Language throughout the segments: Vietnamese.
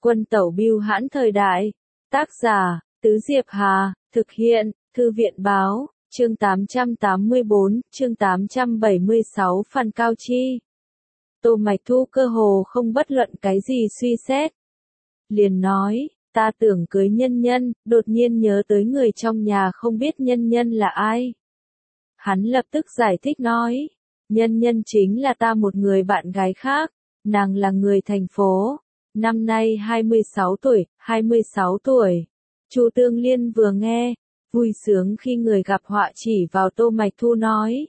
Quân tẩu bưu hãn thời đại. Tác giả, Tứ Diệp Hà, thực hiện, Thư viện báo, chương 884, chương 876 Phan Cao Chi. Tô Mạch Thu cơ hồ không bất luận cái gì suy xét. Liền nói, ta tưởng cưới Nhân Nhân, đột nhiên nhớ tới người trong nhà không biết Nhân Nhân là ai. Hắn lập tức giải thích nói, Nhân Nhân chính là ta một người bạn gái khác, nàng là người thành phố, năm nay 26 tuổi, 26 tuổi. Chu Tương Liên vừa nghe, vui sướng khi người gặp họa chỉ vào Tô Mạch Thu nói.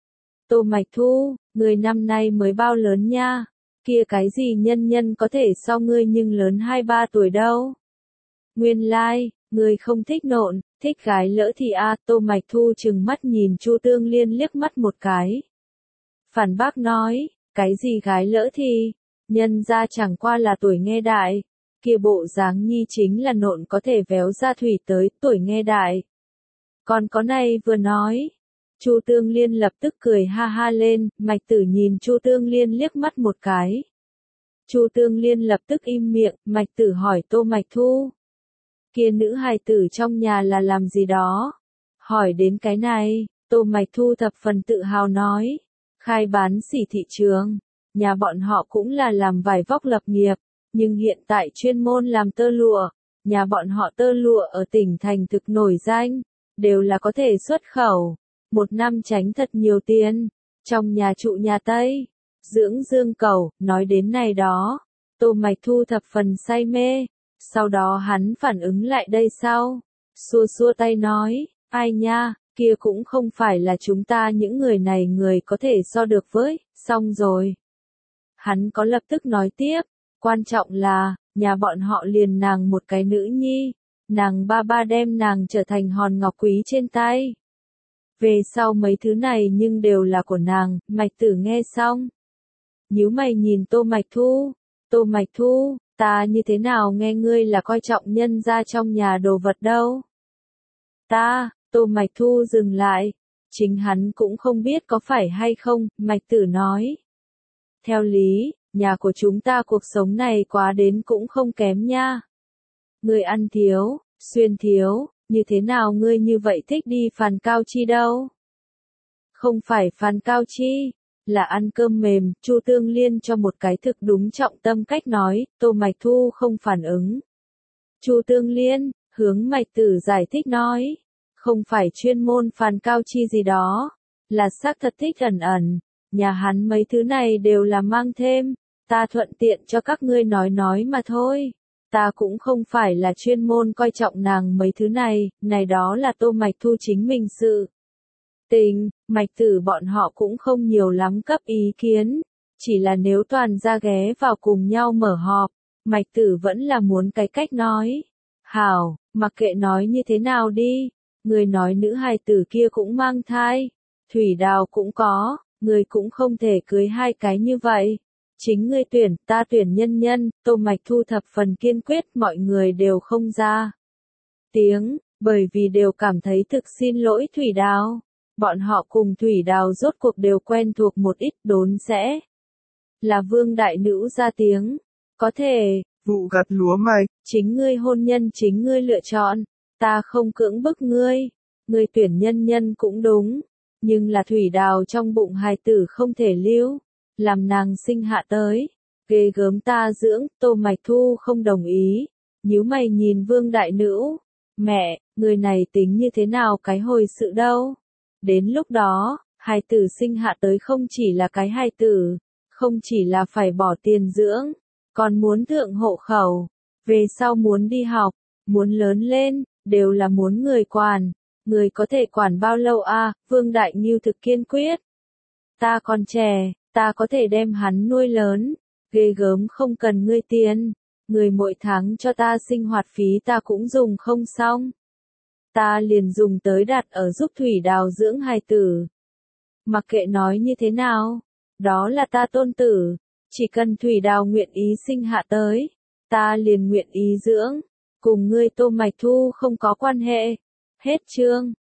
Tô Mạch Thu, người năm nay mới bao lớn nha, kia cái gì Nhân Nhân có thể so ngươi nhưng lớn 2-3 tuổi đâu. Nguyên lai, người không thích nộn, thích gái lỡ thì Tô Mạch Thu trừng mắt nhìn Chu Tương Liên liếc mắt một cái. Phản bác nói, cái gì gái lỡ thì, nhân ra chẳng qua là tuổi nghe đại, kia bộ dáng nhi chính là nộn có thể véo ra thủy tới tuổi nghe đại. Còn có này vừa nói, Chu Tương Liên lập tức cười ha ha lên, Mạch Tử nhìn Chu Tương Liên liếc mắt một cái. Chu Tương Liên lập tức im miệng, Mạch Tử hỏi Tô Mạch Thu. Kia nữ hài tử trong nhà là làm gì đó? Hỏi đến cái này, Tô Mạch Thu thập phần tự hào nói. Khai bán sỉ thị trường, nhà bọn họ cũng là làm vải vóc lập nghiệp, nhưng hiện tại chuyên môn làm tơ lụa, nhà bọn họ tơ lụa ở tỉnh thành thực nổi danh, đều là có thể xuất khẩu, một năm tránh thật nhiều tiền, trong nhà trụ nhà Tây, dưỡng dương cầu, nói đến này đó, Tô Mạch Thu thập phần say mê, sau đó hắn phản ứng lại đây sau, xua xua tay nói, ai nha, kia cũng không phải là chúng ta những người này người có thể so được với, xong rồi. Hắn có lập tức nói tiếp, quan trọng là, nhà bọn họ liền nàng một cái nữ nhi, nàng ba ba đem nàng trở thành hòn ngọc quý trên tay. Về sau mấy thứ này nhưng đều là của nàng, Mạch Tử nghe xong. Nhíu mày nhìn Tô Mạch Thu, Tô Mạch Thu, ta như thế nào nghe ngươi là coi trọng nhân ra trong nhà đồ vật đâu. Tô Mạch Thu dừng lại, chính hắn cũng không biết có phải hay không, Mạch Tử nói. Theo lý, nhà của chúng ta cuộc sống này quá đến cũng không kém nha. Ngươi ăn thiếu, xuyên thiếu, như thế nào ngươi như vậy thích đi Phan Cao Chi đâu? Không phải Phan Cao Chi, là ăn cơm mềm, Chu Tương Liên cho một cái thực đúng trọng tâm cách nói, Tô Mạch Thu không phản ứng. Chu Tương Liên, hướng Mạch Tử giải thích nói. Không phải chuyên môn Phan Cao Chi gì đó, là xác thật thích ẩn ẩn, nhà hắn mấy thứ này đều là mang thêm, ta thuận tiện cho các ngươi nói mà thôi, ta cũng không phải là chuyên môn coi trọng nàng mấy thứ này đó là Tô Mạch Thu chính mình sự. Tình, Mạch Tử bọn họ cũng không nhiều lắm cấp ý kiến, chỉ là nếu toàn ra ghé vào cùng nhau mở họp, Mạch Tử vẫn là muốn cái cách nói. Hảo, mặc kệ nói như thế nào đi. Người nói nữ hài tử kia cũng mang thai, Thủy Đào cũng có, người cũng không thể cưới hai cái như vậy. Chính ngươi tuyển, ta tuyển Nhân Nhân, Tô Mạch Thu thập phần kiên quyết, mọi người đều không ra tiếng, bởi vì đều cảm thấy thực xin lỗi Thủy Đào. Bọn họ cùng Thủy Đào rốt cuộc đều quen thuộc một ít, đốn sẽ là Vương đại nữ ra tiếng, có thể, vụ gặt lúa mạch, chính ngươi hôn nhân chính ngươi lựa chọn. Ta không cưỡng bức ngươi tuyển Nhân Nhân cũng đúng, nhưng là Thủy Đào trong bụng hài tử không thể lưu, làm nàng sinh hạ tới, ghê gớm ta dưỡng, Tô Mạch Thu không đồng ý, nhíu mày nhìn Vương đại nữ, mẹ, người này tính như thế nào cái hồi sự đâu, đến lúc đó, hài tử sinh hạ tới không chỉ là cái hài tử, không chỉ là phải bỏ tiền dưỡng, còn muốn thượng hộ khẩu, về sau muốn đi học, muốn lớn lên, đều là muốn người quản, người có thể quản bao lâu Vương Đại Ngưu thực kiên quyết. Ta còn trẻ, ta có thể đem hắn nuôi lớn, ghê gớm không cần ngươi tiền, người mỗi tháng cho ta sinh hoạt phí ta cũng dùng không xong. Ta liền dùng tới đặt ở giúp Thủy Đào dưỡng hài tử. Mặc kệ nói như thế nào, đó là ta tôn tử, chỉ cần Thủy Đào nguyện ý sinh hạ tới, ta liền nguyện ý dưỡng. Cùng ngươi Tô Mạch Thu không có quan hệ. Hết chương.